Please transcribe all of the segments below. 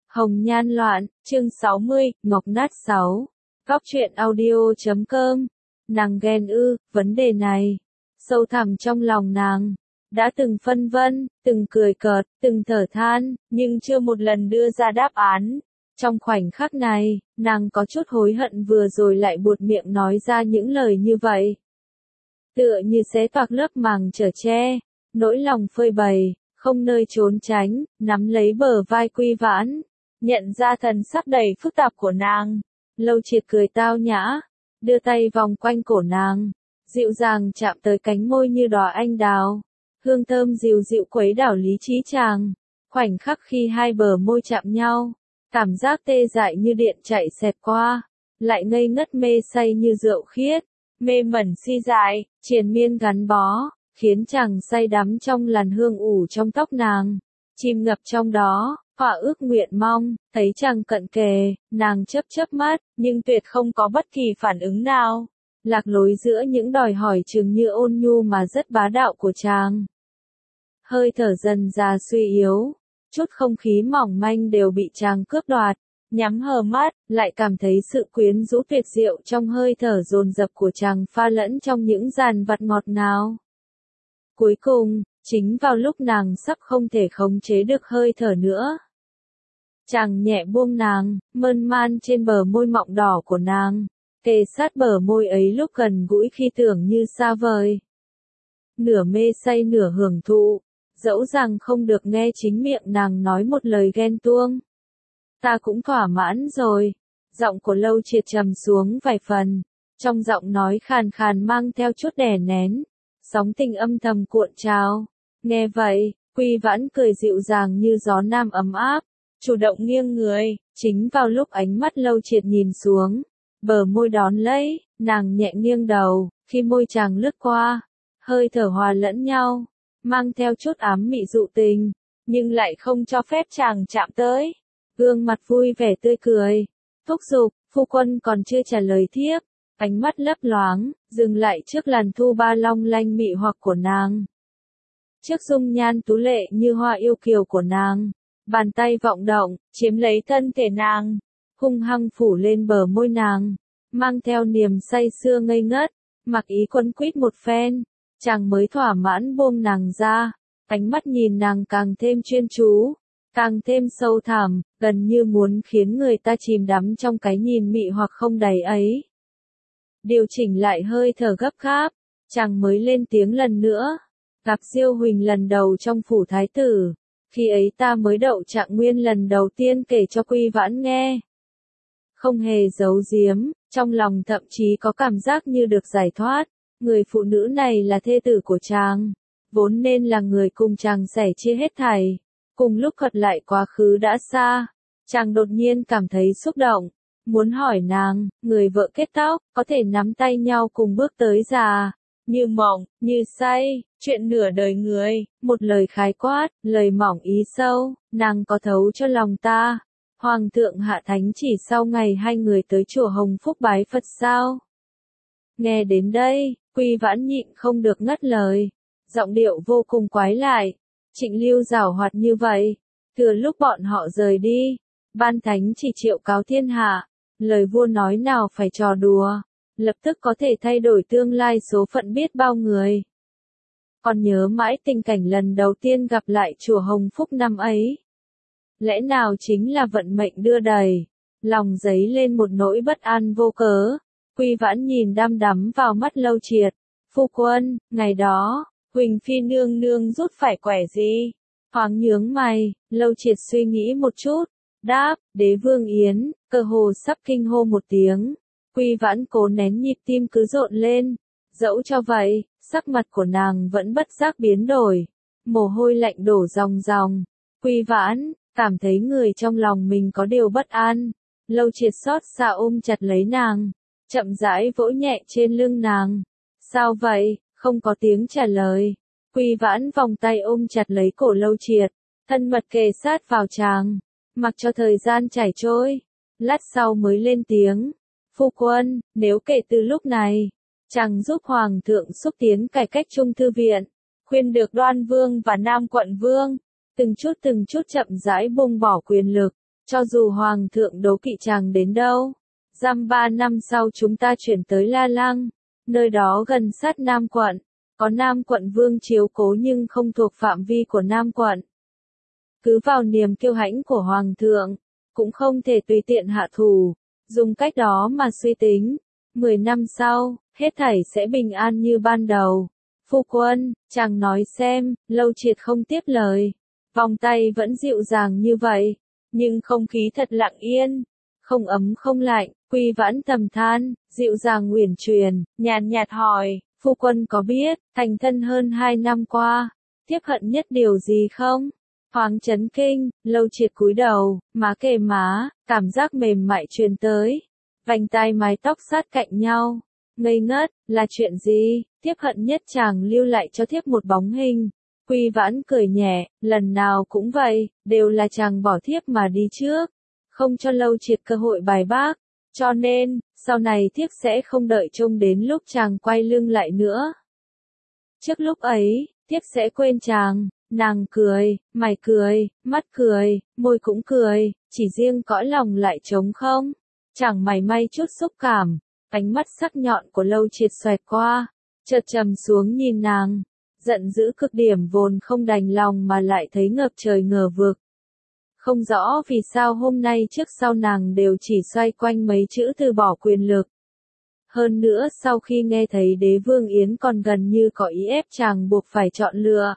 Hồng nhan loạn, chương 60, Ngọc nát 6. Góc truyện audio.com. Nàng ghen ư, vấn đề này. Sâu thẳm trong lòng nàng. Đã từng phân vân, từng cười cợt, từng thở than, nhưng chưa một lần đưa ra đáp án. Trong khoảnh khắc này, nàng có chút hối hận vừa rồi lại buột miệng nói ra những lời như vậy. Tựa như xé toạc lớp màng chở che, nỗi lòng phơi bày, không nơi trốn tránh, nắm lấy bờ vai Quy Vãn. Nhận ra thần sắc đầy phức tạp của nàng, Lâu Triệt cười tao nhã, đưa tay vòng quanh cổ nàng, dịu dàng chạm tới cánh môi như đóa anh đào, hương thơm dịu dịu khuấy đảo lý trí chàng. Khoảnh khắc khi hai bờ môi chạm nhau, cảm giác tê dại như điện chạy xẹt qua, lại ngây ngất mê say như rượu khiết, mê mẩn si dại, triền miên gắn bó, khiến chàng say đắm trong làn hương ủ trong tóc nàng, chìm ngập trong đó. Họa ước nguyện mong, thấy chàng cận kề, nàng chớp chớp mắt, nhưng tuyệt không có bất kỳ phản ứng nào. Lạc lối giữa những đòi hỏi chừng như ôn nhu mà rất bá đạo của chàng. Hơi thở dần già suy yếu, chút không khí mỏng manh đều bị chàng cướp đoạt. Nhắm hờ mắt, lại cảm thấy sự quyến rũ tuyệt diệu trong hơi thở dồn dập của chàng pha lẫn trong những dàn vặt ngọt ngào. Cuối cùng, chính vào lúc nàng sắp không thể khống chế được hơi thở nữa, chàng nhẹ buông nàng, mơn man trên bờ môi mọng đỏ của nàng, kề sát bờ môi ấy lúc gần gũi khi tưởng như xa vời. Nửa mê say nửa hưởng thụ, dẫu rằng không được nghe chính miệng nàng nói một lời ghen tuông. Ta cũng thỏa mãn rồi. Giọng của Lâu Triệt trầm xuống vài phần, trong giọng nói khàn khàn mang theo chút đè nén, sóng tình âm thầm cuộn trào. Nghe vậy, Quy Vãn cười dịu dàng như gió nam ấm áp, chủ động nghiêng người, chính vào lúc ánh mắt Lâu Triệt nhìn xuống, bờ môi đón lấy, nàng nhẹ nghiêng đầu, khi môi chàng lướt qua, hơi thở hòa lẫn nhau, mang theo chút ám mị dụ tình, nhưng lại không cho phép chàng chạm tới. Gương mặt vui vẻ tươi cười, thúc giục, phu quân còn chưa trả lời thiếp, ánh mắt lấp loáng, dừng lại trước làn thu ba long lanh mị hoặc của nàng. Trước dung nhan tú lệ như hoa yêu kiều của nàng, bàn tay vọng động, chiếm lấy thân thể nàng, hung hăng phủ lên bờ môi nàng, mang theo niềm say sưa ngây ngất, mặc ý quấn quýt một phen, chàng mới thỏa mãn buông nàng ra, ánh mắt nhìn nàng càng thêm chuyên chú, càng thêm sâu thẳm, gần như muốn khiến người ta chìm đắm trong cái nhìn mị hoặc không đầy ấy. Điều chỉnh lại hơi thở gấp gáp, chàng mới lên tiếng lần nữa, gặp Diêu Huỳnh lần đầu trong phủ thái tử. Khi ấy ta mới đậu trạng nguyên lần đầu tiên kể cho Quy Vãn nghe. Không hề giấu giếm, trong lòng thậm chí có cảm giác như được giải thoát. Người phụ nữ này là thê tử của chàng, vốn nên là người cùng chàng sẻ chia hết thảy. Cùng lúc thuật lại quá khứ đã xa, chàng đột nhiên cảm thấy xúc động, muốn hỏi nàng, người vợ kết tóc, có thể nắm tay nhau cùng bước tới già. Như mộng, như say, chuyện nửa đời người, một lời khái quát, lời mỏng ý sâu, nàng có thấu cho lòng ta. Hoàng thượng hạ thánh chỉ sau ngày hai người tới chùa Hồng Phúc bái Phật sao? Nghe đến đây, Quy Vãn nhịn không được ngắt lời, giọng điệu vô cùng quái lại. Trịnh Lưu giảo hoạt như vậy, từ lúc bọn họ rời đi, ban thánh chỉ triệu cáo thiên hạ, lời vua nói nào phải trò đùa. Lập tức có thể thay đổi tương lai số phận biết bao người. Còn nhớ mãi tình cảnh lần đầu tiên gặp lại chùa Hồng Phúc năm ấy. Lẽ nào chính là vận mệnh đưa đẩy, lòng dấy lên một nỗi bất an vô cớ. Quy Vãn nhìn đăm đắm vào mắt Lâu Triệt, phu quân, ngày đó, Huỳnh Phi nương nương rút phải quẻ gì? Thoáng nhướng mày, Lâu Triệt suy nghĩ một chút, đáp, Đế Vương Yến, cơ hồ sắp kinh hô một tiếng. Quy Vãn cố nén nhịp tim cứ rộn lên, dẫu cho vậy, sắc mặt của nàng vẫn bất giác biến đổi, mồ hôi lạnh đổ ròng ròng. Quy Vãn, cảm thấy người trong lòng mình có điều bất an, Lâu Triệt xót xa ôm chặt lấy nàng, chậm rãi vỗ nhẹ trên lưng nàng. Sao vậy, không có tiếng trả lời. Quy Vãn vòng tay ôm chặt lấy cổ Lâu Triệt, thân mật kề sát vào chàng, mặc cho thời gian chảy trôi, lát sau mới lên tiếng. Phu quân, nếu kể từ lúc này, chàng giúp Hoàng thượng xúc tiến cải cách Trung Thư Viện, khuyên được Đoan Vương và Nam Quận Vương, từng chút chậm rãi buông bỏ quyền lực, cho dù hoàng thượng đố kỵ chàng đến đâu. Dăm 3 năm sau chúng ta chuyển tới La Lăng, nơi đó gần sát Nam quận, có Nam quận vương chiếu cố nhưng không thuộc phạm vi của Nam quận. Cứ vào niềm kiêu hãnh của hoàng thượng, cũng không thể tùy tiện hạ thủ, dùng cách đó mà suy tính, 10 năm sau, hết thảy sẽ bình an như ban đầu. Phu quân, chàng nói xem, Lâu Triệt không tiếp lời, vòng tay vẫn dịu dàng như vậy, nhưng không khí thật lặng yên, không ấm không lạnh. Quy Vãn thầm than, dịu dàng uyển chuyển, nhàn nhạt hỏi, phu quân có biết, thành thân hơn 2 năm qua, thiếp hận nhất điều gì không? Thoáng chấn kinh, Lâu Triệt cúi đầu, má kề má, cảm giác mềm mại truyền tới, vành tai mái tóc sát cạnh nhau, ngây ngất, là chuyện gì? Thiếp hận nhất chàng lưu lại cho thiếp một bóng hình. Quy Vãn cười nhẹ, lần nào cũng vậy, đều là chàng bỏ thiếp mà đi trước, không cho Lâu Triệt cơ hội bài bác. Cho nên, sau này thiếp sẽ không đợi trông đến lúc chàng quay lưng lại nữa. Trước lúc ấy, thiếp sẽ quên chàng. Nàng cười, mày cười, mắt cười, môi cũng cười, chỉ riêng cõi lòng lại trống không. Chẳng mảy may chút xúc cảm, ánh mắt sắc nhọn của Lâu Triệt xoẹt qua, chợt trầm xuống nhìn nàng, giận dữ cực điểm vốn không đành lòng mà lại thấy ngập trời ngờ vực. Không rõ vì sao hôm nay trước sau nàng đều chỉ xoay quanh mấy chữ từ bỏ quyền lực. Hơn nữa sau khi nghe thấy Đế Vương Yến còn gần như có ý ép chàng buộc phải chọn lựa.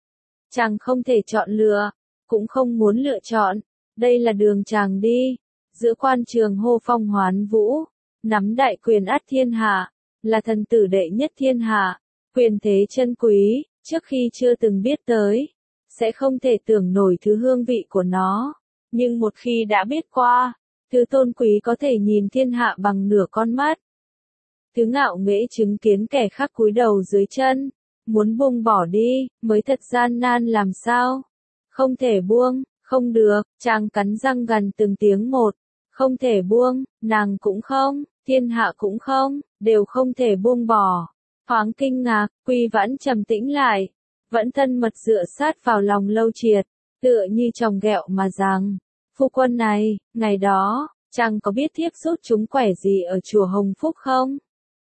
Chàng không thể chọn lựa, cũng không muốn lựa chọn, đây là đường chàng đi. Giữa quan trường hô phong hoán vũ, nắm đại quyền át thiên hạ, là thần tử đệ nhất thiên hạ, quyền thế chân quý, trước khi chưa từng biết tới, sẽ không thể tưởng nổi thứ hương vị của nó, nhưng một khi đã biết qua, thứ tôn quý có thể nhìn thiên hạ bằng nửa con mắt. Thứ ngạo nghễ chứng kiến kẻ khác cúi đầu dưới chân, muốn buông bỏ đi, mới thật gian nan làm sao? Không thể buông, không được, chàng cắn răng gằn từng tiếng một, không thể buông, nàng cũng không, thiên hạ cũng không, đều không thể buông bỏ. Thoáng kinh ngạc, Quy Vãn trầm tĩnh lại, vẫn thân mật dựa sát vào lòng Lâu Triệt, tựa như chồng ghẹo mà rằng, phu quân này, ngày đó, chàng có biết thiếp rút chúng quẻ gì ở chùa Hồng Phúc không?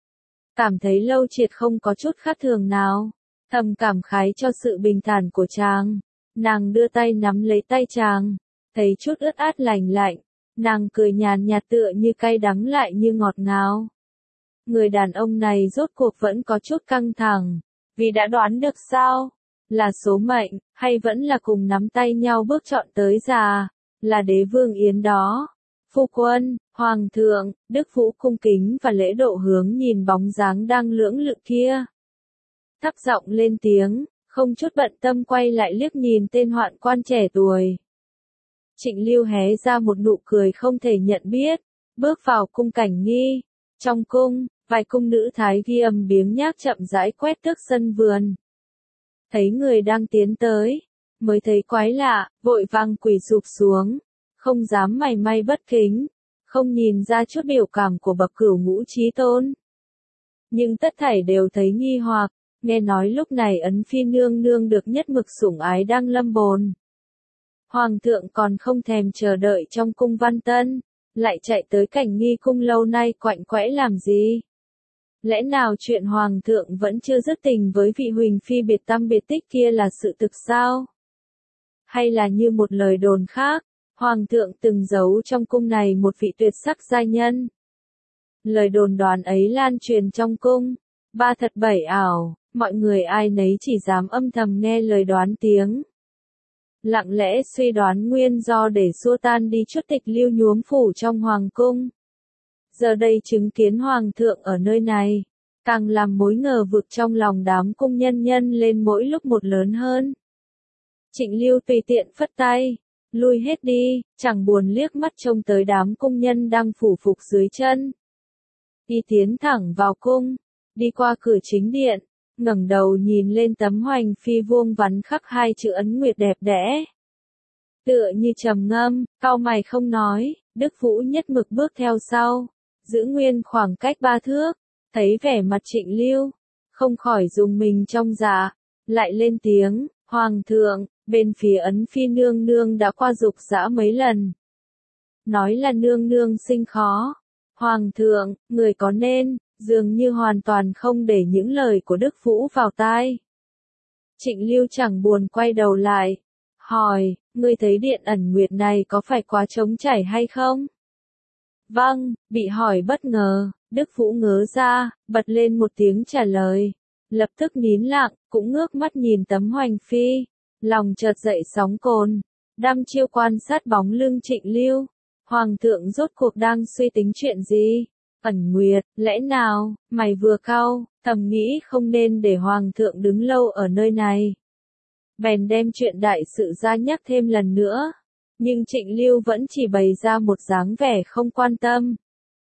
Cảm thấy Lâu Triệt không có chút khác thường nào, thầm cảm khái cho sự bình thản của chàng, nàng đưa tay nắm lấy tay chàng, thấy chút ướt át lành lạnh, nàng cười nhàn nhạt tựa như cay đắng lại như ngọt ngào. Người đàn ông này rốt cuộc vẫn có chút căng thẳng, vì đã đoán được sao, là số mệnh, hay vẫn là cùng nắm tay nhau bước chọn tới già, là Đế Vương Yến đó. Phu quân, Hoàng thượng, Đức Vũ cung kính và lễ độ hướng nhìn bóng dáng đang lưỡng lự kia. Thấp giọng lên tiếng, không chút bận tâm quay lại liếc nhìn tên hoạn quan trẻ tuổi. Trịnh Lưu hé ra một nụ cười không thể nhận biết, bước vào cung Cảnh Nghi. Trong cung, vài cung nữ thái ghi âm biếng nhác chậm rãi quét tước sân vườn. Thấy người đang tiến tới, mới thấy quái lạ, vội vàng quỳ sụp xuống, không dám mảy may bất kính, không nhìn ra chút biểu cảm của bậc cửu ngũ chí tôn. Nhưng tất thảy đều thấy nghi hoặc, nghe nói lúc này Ấn Phi nương nương được nhất mực sủng ái đang lâm bồn. Hoàng thượng còn không thèm chờ đợi trong cung Văn Tân, lại chạy tới Cảnh Nghi cung lâu nay quạnh quẽ làm gì? Lẽ nào chuyện Hoàng thượng vẫn chưa dứt tình với vị Huỳnh Phi biệt tăm biệt tích kia là sự thực sao? Hay là như một lời đồn khác, Hoàng thượng từng giấu trong cung này một vị tuyệt sắc giai nhân? Lời đồn đoán ấy lan truyền trong cung, ba thật bảy ảo, mọi người ai nấy chỉ dám âm thầm nghe lời đoán tiếng. Lặng lẽ suy đoán nguyên do để xua tan đi chút tịch lưu nhuốm phủ trong hoàng cung. Giờ đây chứng kiến hoàng thượng ở nơi này, càng làm mối ngờ vực trong lòng đám cung nhân nhân lên mỗi lúc một lớn hơn. Trịnh Lưu tùy tiện phất tay, lui hết đi, chẳng buồn liếc mắt trông tới đám cung nhân đang phủ phục dưới chân. Y tiến thẳng vào cung, đi qua cửa chính điện, ngẩng đầu nhìn lên tấm hoành phi vuông vắn khắc hai chữ ấn nguyệt đẹp đẽ. Tựa như trầm ngâm, cau mày không nói, Đức Vũ nhất mực bước theo sau, giữ nguyên khoảng cách 3 thước, thấy vẻ mặt Trịnh Lưu, không khỏi rùng mình trong dạ, lại lên tiếng, Hoàng thượng, bên phía Ấn Phi nương nương đã qua dục dã mấy lần. nói là nương nương sinh khó. Hoàng thượng, người có nên, dường như hoàn toàn không để những lời của Đức Vũ vào tai. Trịnh Lưu chẳng buồn quay đầu lại, hỏi, ngươi thấy điện ẩn nguyệt này có phải quá trống chảy hay không? Vâng, bị hỏi bất ngờ, Đức Vũ ngớ ra, bật lên một tiếng trả lời. Lập tức nín lặng, cũng ngước mắt nhìn tấm hoành phi. Lòng chợt dậy sóng cồn, đăm chiêu quan sát bóng lưng Trịnh Lưu. Hoàng thượng rốt cuộc đang suy tính chuyện gì? Ẩn nguyệt, lẽ nào, mày vừa cau, thầm nghĩ không nên để Hoàng thượng đứng lâu ở nơi này. Bèn đem chuyện đại sự ra nhắc thêm lần nữa. Nhưng Trịnh Lưu vẫn chỉ bày ra một dáng vẻ không quan tâm.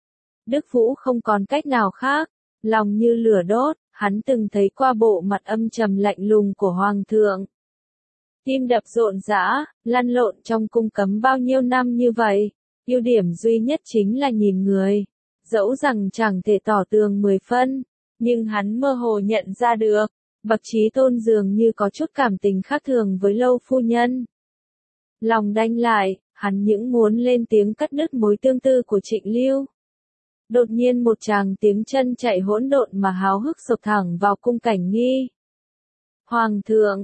Đức Vũ không còn cách nào khác, lòng như lửa đốt, hắn từng thấy qua bộ mặt âm trầm lạnh lùng của Hoàng thượng. Tim đập rộn rã, lăn lộn trong cung cấm bao nhiêu năm như vậy, ưu điểm duy nhất chính là nhìn người. Dẫu rằng chẳng thể tỏ tường 10 phân, nhưng hắn mơ hồ nhận ra được, Bậc Chí Tôn dường như có chút cảm tình khác thường với Lâu phu nhân. Lòng đanh lại, hắn những muốn lên tiếng cắt đứt mối tương tư của Trịnh Lưu. Đột nhiên một tràng tiếng chân chạy hỗn độn mà háo hức sộc thẳng vào cung Cảnh Nghi. Hoàng thượng,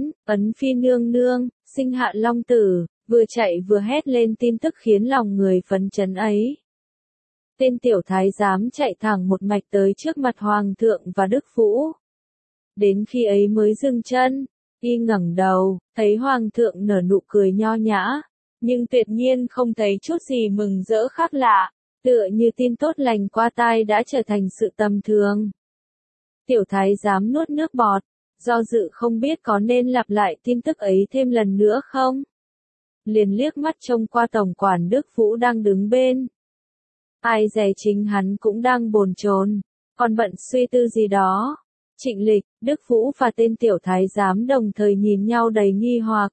ấn phi nương nương, sinh hạ long tử, vừa chạy vừa hét lên tin tức khiến lòng người phấn chấn ấy. Tên tiểu thái giám chạy thẳng một mạch tới trước mặt Hoàng thượng và Đức Vũ. Đến khi ấy mới dừng chân, y ngẩng đầu, thấy Hoàng thượng nở nụ cười nho nhã, nhưng tuyệt nhiên không thấy chút gì mừng rỡ khác lạ, tựa như tin tốt lành qua tai đã trở thành sự tầm thường. Tiểu thái giám nuốt nước bọt, do dự không biết có nên lặp lại tin tức ấy thêm lần nữa không. Liền liếc mắt trông qua tổng quản Đức Vũ đang đứng bên. Ai dè chính hắn cũng đang bồn chồn, còn bận suy tư gì đó. Trịnh Lịch, Đức Vũ và tên tiểu thái giám đồng thời nhìn nhau đầy nghi hoặc.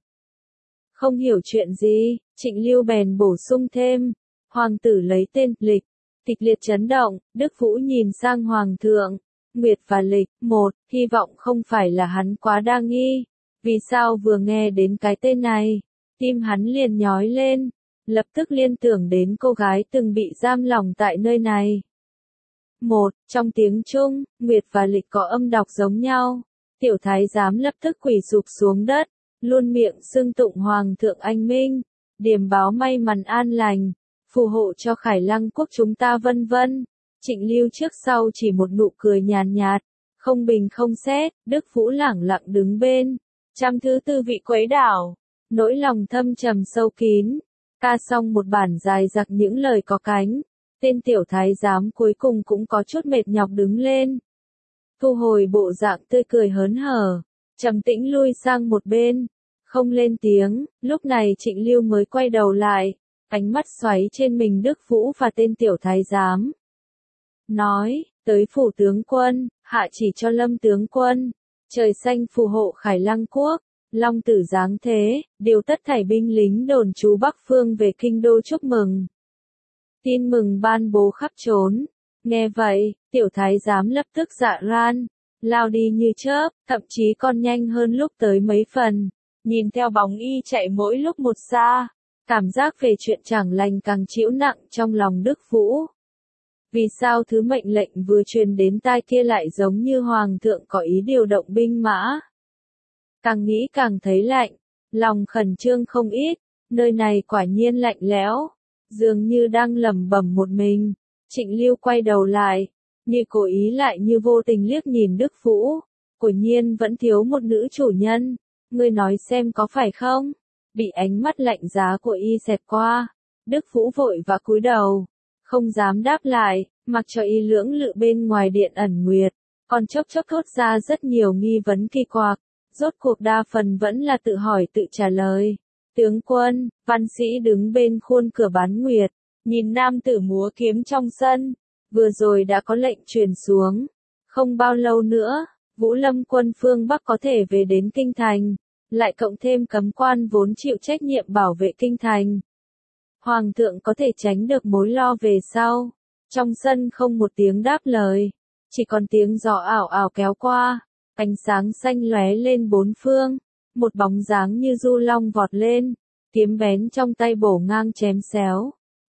Không hiểu chuyện gì, Trịnh Lưu bèn bổ sung thêm. Hoàng tử lấy tên Lịch. Kịch liệt chấn động, Đức Vũ nhìn sang Hoàng thượng. Nguyệt và Lịch, một, hy vọng không phải là hắn quá đa nghi. Vì sao vừa nghe đến cái tên này, tim hắn liền nhói lên, lập tức liên tưởng đến cô gái từng bị giam lỏng tại nơi này. Một, trong tiếng Trung, Nguyệt và Lịch có âm đọc giống nhau. Tiểu thái giám lập tức quỳ sụp xuống đất, luôn miệng xưng tụng Hoàng thượng anh minh, điềm báo may mắn an lành, phù hộ cho Khải Lăng quốc chúng ta vân vân. Trịnh Lưu trước sau chỉ một nụ cười nhàn nhạt, không bình không xét, Đức Vũ lẳng lặng đứng bên, trăm thứ tư vị quấy đảo, nỗi lòng thâm trầm sâu kín. Ca xong một bản dài dặc những lời có cánh, tên tiểu thái giám cuối cùng cũng có chút mệt nhọc đứng lên. Thu hồi bộ dạng tươi cười hớn hở, trầm tĩnh lui sang một bên, không lên tiếng. Lúc này Trịnh Lưu mới quay đầu lại, ánh mắt xoáy trên mình Đức Vũ và tên tiểu thái giám. Nói, tới phủ tướng quân, hạ chỉ cho Lâm tướng quân, trời xanh phù hộ Khải Lăng quốc, long tử giáng thế, điều tất thảy binh lính đồn trú Bắc Phương về kinh đô chúc mừng. Tin mừng ban bố khắp trốn. Nghe vậy, tiểu thái giám lập tức dạ ran, lao đi như chớp, thậm chí còn nhanh hơn lúc tới mấy phần. Nhìn theo bóng y chạy mỗi lúc một xa, cảm giác về chuyện chẳng lành càng trĩu nặng trong lòng Đức Vũ. Vì sao thứ mệnh lệnh vừa truyền đến tai kia lại giống như Hoàng thượng có ý điều động binh mã? Càng nghĩ càng thấy lạnh, lòng khẩn trương không ít, nơi này quả nhiên lạnh lẽo, dường như đang lẩm bẩm một mình. Trịnh Lưu quay đầu lại, như cố ý lại như vô tình liếc nhìn Đức Vũ, quả nhiên vẫn thiếu một nữ chủ nhân, ngươi nói xem có phải không? Bị ánh mắt lạnh giá của y xẹt qua, Đức Vũ vội và cúi đầu, không dám đáp lại, mặc cho y lưỡng lự bên ngoài điện ẩn nguyệt, còn chốc chốc thốt ra rất nhiều nghi vấn kỳ quặc, rốt cuộc đa phần vẫn là tự hỏi tự trả lời. Tướng quân, văn sĩ đứng bên khuôn cửa bán nguyệt, nhìn nam tử múa kiếm trong sân, vừa rồi đã có lệnh truyền xuống. Không bao lâu nữa, Vũ Lâm quân phương Bắc có thể về đến kinh thành, lại cộng thêm cấm quan vốn chịu trách nhiệm bảo vệ kinh thành. Hoàng thượng có thể tránh được mối lo về sau. Trong sân không một tiếng đáp lời, chỉ còn tiếng gió ảo ảo kéo qua, ánh sáng xanh lóe lên bốn phương, một bóng dáng như du long vọt lên, kiếm bén trong tay bổ ngang chém xéo.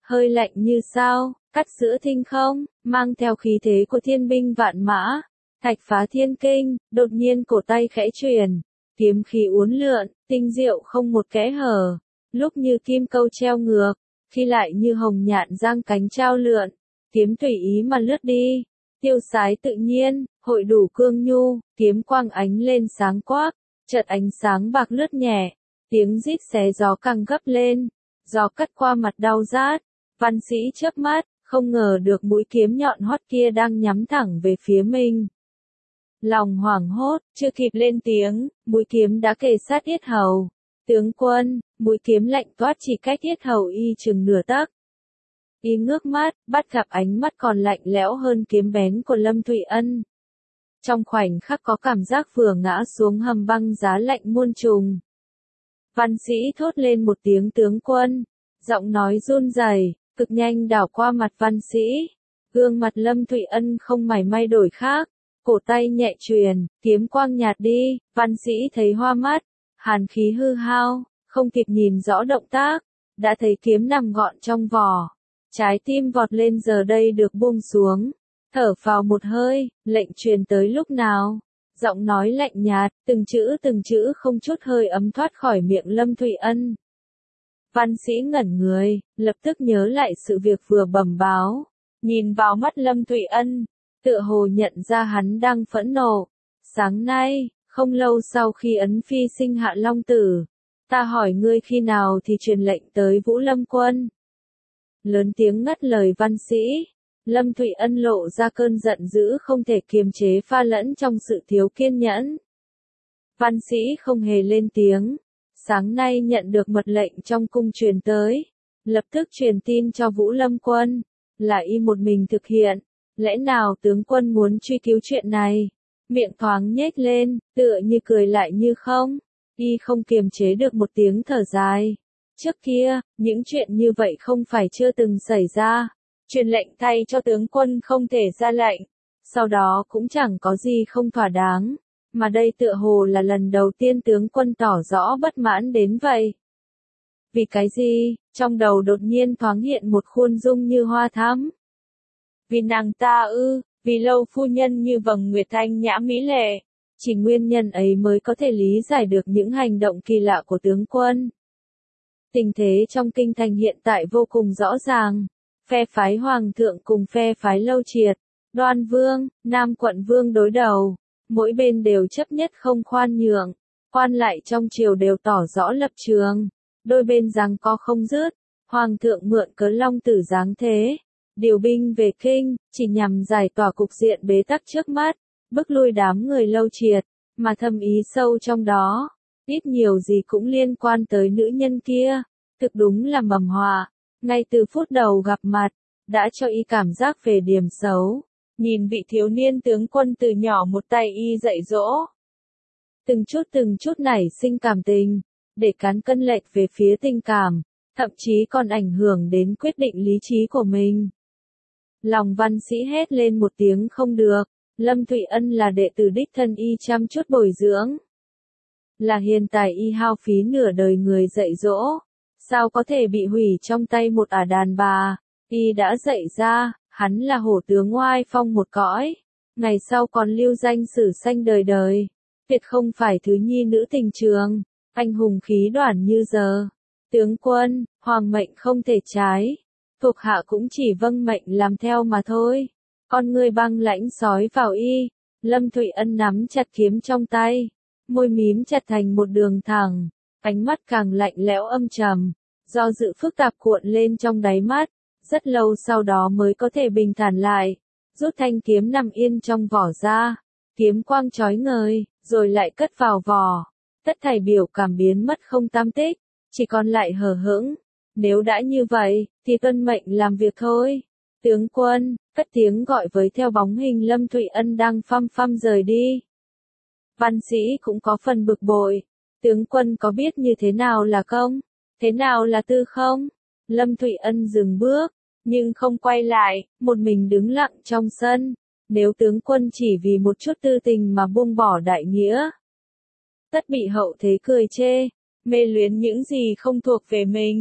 hơi lạnh như sao, cắt giữa thinh không, mang theo khí thế của thiên binh vạn mã, thạch phá thiên kinh, đột nhiên cổ tay khẽ chuyển, kiếm khí uốn lượn, tinh diệu không một kẽ hở, lúc như kim câu treo ngược, khi lại như hồng nhạn giang cánh trao lượn, kiếm tùy ý mà lướt đi, tiêu sái tự nhiên, hội đủ cương nhu, kiếm quang ánh lên sáng quắc, chợt ánh sáng bạc lướt nhẹ, tiếng rít xé gió càng gấp lên, gió cắt qua mặt đau rát, văn sĩ chớp mắt, không ngờ được mũi kiếm nhọn hoắt kia đang nhắm thẳng về phía mình. Lòng hoảng hốt, chưa kịp lên tiếng, mũi kiếm đã kề sát yết hầu. Tướng quân, mũi kiếm lạnh toát chỉ cách yết hầu y chừng nửa tấc. Y ngước mắt, bắt gặp ánh mắt còn lạnh lẽo hơn kiếm bén của Lâm Thụy Ân. Trong khoảnh khắc có cảm giác vừa ngã xuống hầm băng giá lạnh muôn trùng. Văn sĩ thốt lên một tiếng tướng quân, giọng nói run rẩy, cực nhanh đảo qua mặt văn sĩ. Gương mặt Lâm Thụy Ân không mảy may đổi khác, cổ tay nhẹ truyền, kiếm quang nhạt đi, văn sĩ thấy hoa mắt, hàn khí hư hao, không kịp nhìn rõ động tác, đã thấy kiếm nằm gọn trong vỏ. Trái tim vọt lên giờ đây được buông xuống, thở phào một hơi, lệnh truyền tới lúc nào. Giọng nói lạnh nhạt, từng chữ không chút hơi ấm thoát khỏi miệng Lâm Thụy Ân. Văn sĩ ngẩn người, lập tức nhớ lại sự việc vừa bẩm báo, nhìn vào mắt Lâm Thụy Ân, tựa hồ nhận ra hắn đang phẫn nộ. Sáng nay, không lâu sau khi ấn phi sinh hạ Long Tử, ta hỏi ngươi khi nào thì truyền lệnh tới Vũ Lâm quân. Lớn tiếng ngắt lời văn sĩ, Lâm Thụy Ân lộ ra cơn giận dữ không thể kiềm chế pha lẫn trong sự thiếu kiên nhẫn. Văn sĩ không hề lên tiếng, sáng nay nhận được mật lệnh trong cung truyền tới, lập tức truyền tin cho Vũ Lâm quân, là y một mình thực hiện, lẽ nào tướng quân muốn truy cứu chuyện này? Miệng thoáng nhếch lên, tựa như cười lại như không, y không kiềm chế được một tiếng thở dài. Trước kia, những chuyện như vậy không phải chưa từng xảy ra. Truyền lệnh thay cho tướng quân không thể ra lệnh, sau đó cũng chẳng có gì không thỏa đáng, mà đây tựa hồ là lần đầu tiên tướng quân tỏ rõ bất mãn đến vậy. Vì cái gì, trong đầu đột nhiên thoáng hiện một khuôn dung như hoa thắm. Vì nàng ta ư, vì Lâu phu nhân như vầng nguyệt thanh nhã mỹ lệ, chỉ nguyên nhân ấy mới có thể lý giải được những hành động kỳ lạ của tướng quân. Tình thế trong kinh thành hiện tại vô cùng rõ ràng. Phe phái Hoàng thượng cùng phe phái Lâu Triệt, Đoan Vương, Nam Quận Vương đối đầu, mỗi bên đều chấp nhất không khoan nhượng, quan lại trong triều đều tỏ rõ lập trường, đôi bên giằng co không dứt, Hoàng thượng mượn cớ Long Tử giáng thế, điều binh về kinh, chỉ nhằm giải tỏa cục diện bế tắc trước mắt, bức lui đám người Lâu Triệt, mà thâm ý sâu trong đó, ít nhiều gì cũng liên quan tới nữ nhân kia, thực đúng là mầm họa. Ngay từ phút đầu gặp mặt, đã cho y cảm giác về điểm xấu. Nhìn vị thiếu niên tướng quân từ nhỏ một tay y dạy dỗ. Từng chút nảy sinh cảm tình, để cán cân lệch về phía tình cảm, thậm chí còn ảnh hưởng đến quyết định lý trí của mình. Lòng văn sĩ hét lên một tiếng không được, Lâm Thụy Ân là đệ tử đích thân y chăm chút bồi dưỡng. Là hiền tài y hao phí nửa đời người dạy dỗ. Sao có thể bị hủy trong tay một ả đàn bà, y đã dạy ra, hắn là hổ tướng oai phong một cõi, ngày sau còn lưu danh sử sanh đời đời, tuyệt không phải thứ nhi nữ tình trường, anh hùng khí đoản như giờ. Tướng quân, hoàng mệnh không thể trái, thuộc hạ cũng chỉ vâng mệnh làm theo mà thôi. Con ngươi băng lãnh sói vào y, Lâm Thụy Ân nắm chặt kiếm trong tay, môi mím chặt thành một đường thẳng. Ánh mắt càng lạnh lẽo âm trầm, do dự phức tạp cuộn lên trong đáy mắt, rất lâu sau đó mới có thể bình thản lại, rút thanh kiếm nằm yên trong vỏ ra, kiếm quang chói ngời, rồi lại cất vào vỏ, tất thảy biểu cảm biến mất không tăm tích, chỉ còn lại hờ hững, nếu đã như vậy, thì tuân mệnh làm việc thôi. Tướng quân, cất tiếng gọi với theo bóng hình Lâm Thụy Ân đang phăm phăm rời đi. Văn sĩ cũng có phần bực bội. Tướng quân có biết như thế nào là công, thế nào là tư không? Lâm Thụy Ân dừng bước, nhưng không quay lại, một mình đứng lặng trong sân. Nếu tướng quân chỉ vì một chút tư tình mà buông bỏ đại nghĩa, tất bị hậu thế cười chê, mê luyến những gì không thuộc về mình.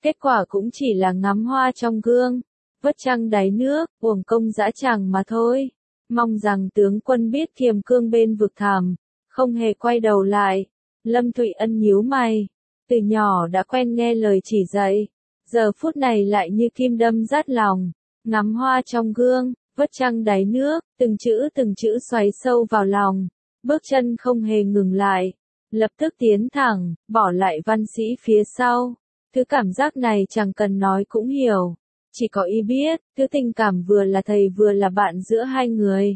Kết quả cũng chỉ là ngắm hoa trong gương, vớt trăng đáy nước, uổng công dã tràng mà thôi. Mong rằng tướng quân biết kiềm cương bên vực thẳm, không hề quay đầu lại. Lâm Thụy Ân nhíu mày, từ nhỏ đã quen nghe lời chỉ dạy, giờ phút này lại như kim đâm rát lòng. Ngắm hoa trong gương, vớt trăng đáy nước, từng chữ xoáy sâu vào lòng, bước chân không hề ngừng lại, lập tức tiến thẳng, bỏ lại văn sĩ phía sau. Thứ cảm giác này chẳng cần nói cũng hiểu, chỉ có y biết, thứ tình cảm vừa là thầy vừa là bạn giữa hai người.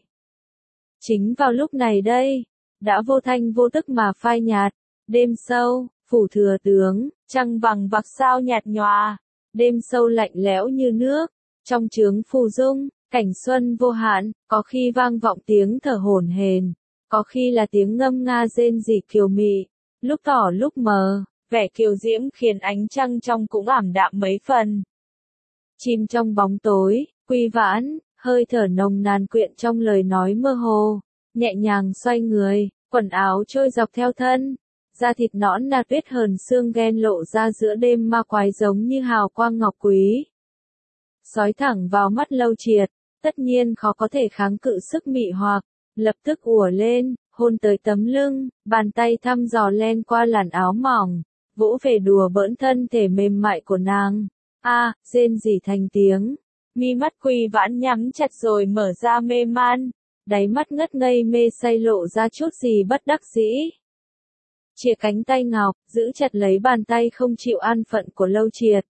Chính vào lúc này đây, đã vô thanh vô tức mà phai nhạt, đêm sâu, phủ thừa tướng, trăng vằng vặc sao nhạt nhòa, đêm sâu lạnh lẽo như nước, trong chướng phù dung, cảnh xuân vô hạn, có khi vang vọng tiếng thở hổn hển, có khi là tiếng ngâm nga rên rỉ kiều mị, lúc tỏ lúc mờ, vẻ kiều diễm khiến ánh trăng trong cũng ảm đạm mấy phần. Chìm trong bóng tối, Quy Vãn, hơi thở nồng nàn quyện trong lời nói mơ hồ, nhẹ nhàng xoay người, quần áo trôi dọc theo thân, da thịt nõn nà tuyết hờn xương ghen lộ ra giữa đêm ma quái giống như hào quang ngọc quý. Sói thẳng vào mắt Lâu Triệt, tất nhiên khó có thể kháng cự sức mị hoặc, lập tức ùa lên, hôn tới tấm lưng, bàn tay thăm dò len qua làn áo mỏng, vỗ về đùa bỡn thân thể mềm mại của nàng. Rên rỉ thành tiếng, mi mắt Quy Vãn nhắm chặt rồi mở ra mê man, đáy mắt ngất ngây mê say lộ ra chút gì bất đắc dĩ. Chìa cánh tay ngọc, giữ chặt lấy bàn tay không chịu an phận của Lâu Triệt.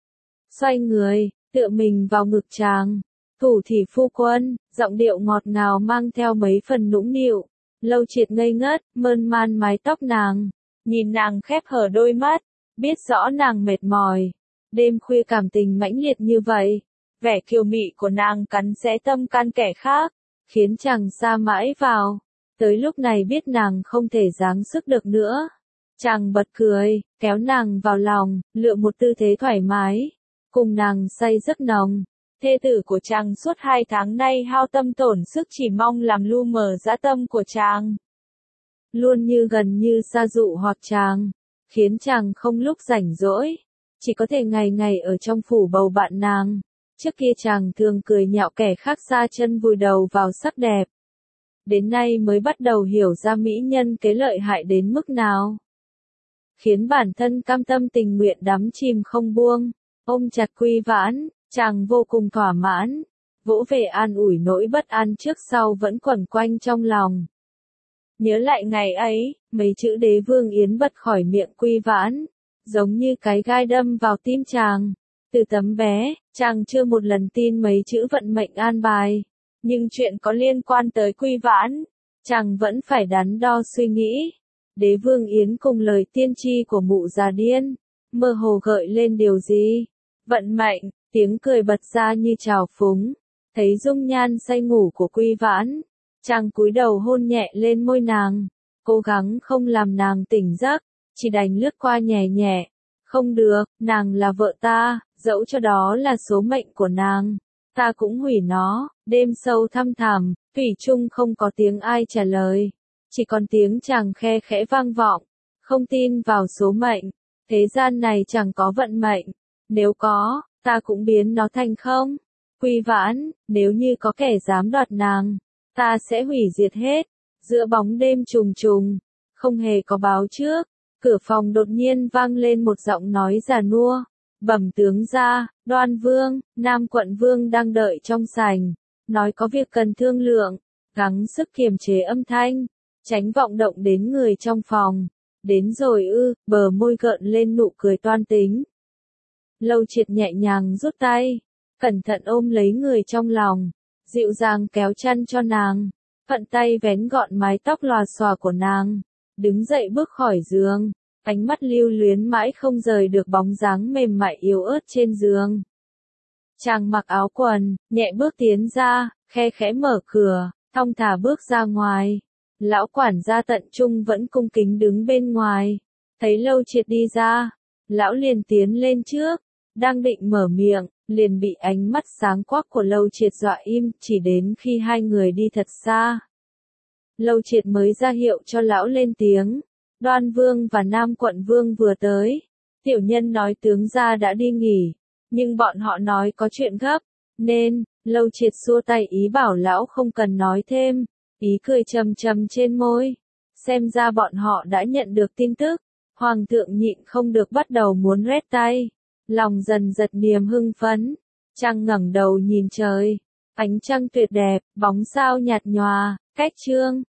Xoay người, tựa mình vào ngực chàng, thủ thỉ phu quân, giọng điệu ngọt ngào mang theo mấy phần nũng nịu. Lâu Triệt ngây ngất, mơn man mái tóc nàng, nhìn nàng khép hờ đôi mắt, biết rõ nàng mệt mỏi. Đêm khuya cảm tình mãnh liệt như vậy, vẻ kiều mị của nàng cắn xé tâm can kẻ khác, khiến chàng sa mãi vào. Tới lúc này biết nàng không thể giáng sức được nữa, chàng bật cười, kéo nàng vào lòng, lựa một tư thế thoải mái, cùng nàng say giấc nồng. Thê tử của chàng suốt 2 tháng nay hao tâm tổn sức chỉ mong làm lu mờ dã tâm của chàng. Luôn như gần như sa dụ hoặc chàng, khiến chàng không lúc rảnh rỗi, chỉ có thể ngày ngày ở trong phủ bầu bạn nàng. Trước kia chàng thường cười nhạo kẻ khác xa chân vùi đầu vào sắc đẹp. Đến nay mới bắt đầu hiểu ra mỹ nhân kế lợi hại đến mức nào. Khiến bản thân cam tâm tình nguyện đắm chìm không buông, ôm chặt Quy Vãn, chàng vô cùng thỏa mãn, vỗ về an ủi nỗi bất an trước sau vẫn quẩn quanh trong lòng. Nhớ lại ngày ấy, mấy chữ đế vương yến bật khỏi miệng Quy Vãn, giống như cái gai đâm vào tim chàng. Từ tấm bé, chàng chưa một lần tin mấy chữ vận mệnh an bài, nhưng chuyện có liên quan tới Quy Vãn, chàng vẫn phải đắn đo suy nghĩ. Đế vương yến cùng lời tiên tri của mụ già điên, mơ hồ gợi lên điều gì? Vận mệnh, tiếng cười bật ra như trào phúng, thấy dung nhan say ngủ của Quy Vãn, chàng cúi đầu hôn nhẹ lên môi nàng, cố gắng không làm nàng tỉnh giấc, chỉ đành lướt qua nhẹ nhẹ. Không được, nàng là vợ ta, dẫu cho đó là số mệnh của nàng, ta cũng hủy nó. Đêm sâu thăm thẳm, thủy chung không có tiếng ai trả lời, chỉ còn tiếng chàng khe khẽ vang vọng. Không tin vào số mệnh, thế gian này chẳng có vận mệnh, nếu có, ta cũng biến nó thành không. Quy Vãn, nếu như có kẻ dám đoạt nàng, ta sẽ hủy diệt hết. Giữa bóng đêm trùng trùng, không hề có báo trước, cửa phòng đột nhiên vang lên một giọng nói già nua. Bẩm tướng gia, Đoan Vương, Nam Quận Vương đang đợi trong sảnh, nói có việc cần thương lượng, gắng sức kiềm chế âm thanh, tránh vọng động đến người trong phòng. Đến rồi ư? Bờ môi gợn lên nụ cười toan tính. Lâu Triệt nhẹ nhàng rút tay, cẩn thận ôm lấy người trong lòng, dịu dàng kéo chăn cho nàng, thuận tay vén gọn mái tóc lòa xòa của nàng, đứng dậy bước khỏi giường, ánh mắt lưu luyến mãi không rời được bóng dáng mềm mại yếu ớt trên giường. Chàng mặc áo quần, nhẹ bước tiến ra, khe khẽ mở cửa, thong thả bước ra ngoài. Lão quản gia tận trung vẫn cung kính đứng bên ngoài, thấy Lâu Triệt đi ra, lão liền tiến lên trước, đang định mở miệng, liền bị ánh mắt sáng quắc của Lâu Triệt dọa im, chỉ đến khi hai người đi thật xa. Lâu Triệt mới ra hiệu cho lão lên tiếng, Đoan Vương và Nam Quận Vương vừa tới, Tiểu nhân nói tướng gia đã đi nghỉ, nhưng bọn họ nói có chuyện gấp, nên, Lâu Triệt xua tay ý bảo lão không cần nói thêm, ý cười trầm trầm trên môi. Xem ra bọn họ đã nhận được tin tức, Hoàng thượng nhịn không được bắt đầu muốn rét tay, lòng dần giật niềm hưng phấn. Trăng ngẩng đầu nhìn trời, ánh trăng tuyệt đẹp, bóng sao nhạt nhòa, cách chương.